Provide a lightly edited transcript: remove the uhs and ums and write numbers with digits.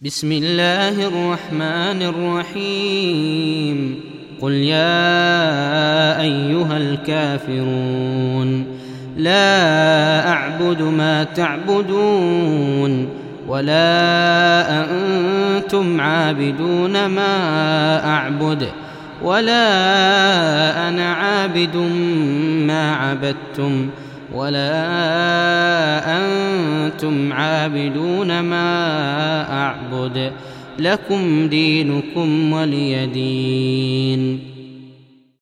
بسم الله الرحمن الرحيم. قل يا أيها الكافرون لا أعبد ما تعبدون ولا أنتم عابدون ما أعبد ولا أنا عابد ما عبدتم ولا أنتم عابدون ما أعبد لكم دينكم ولي دين.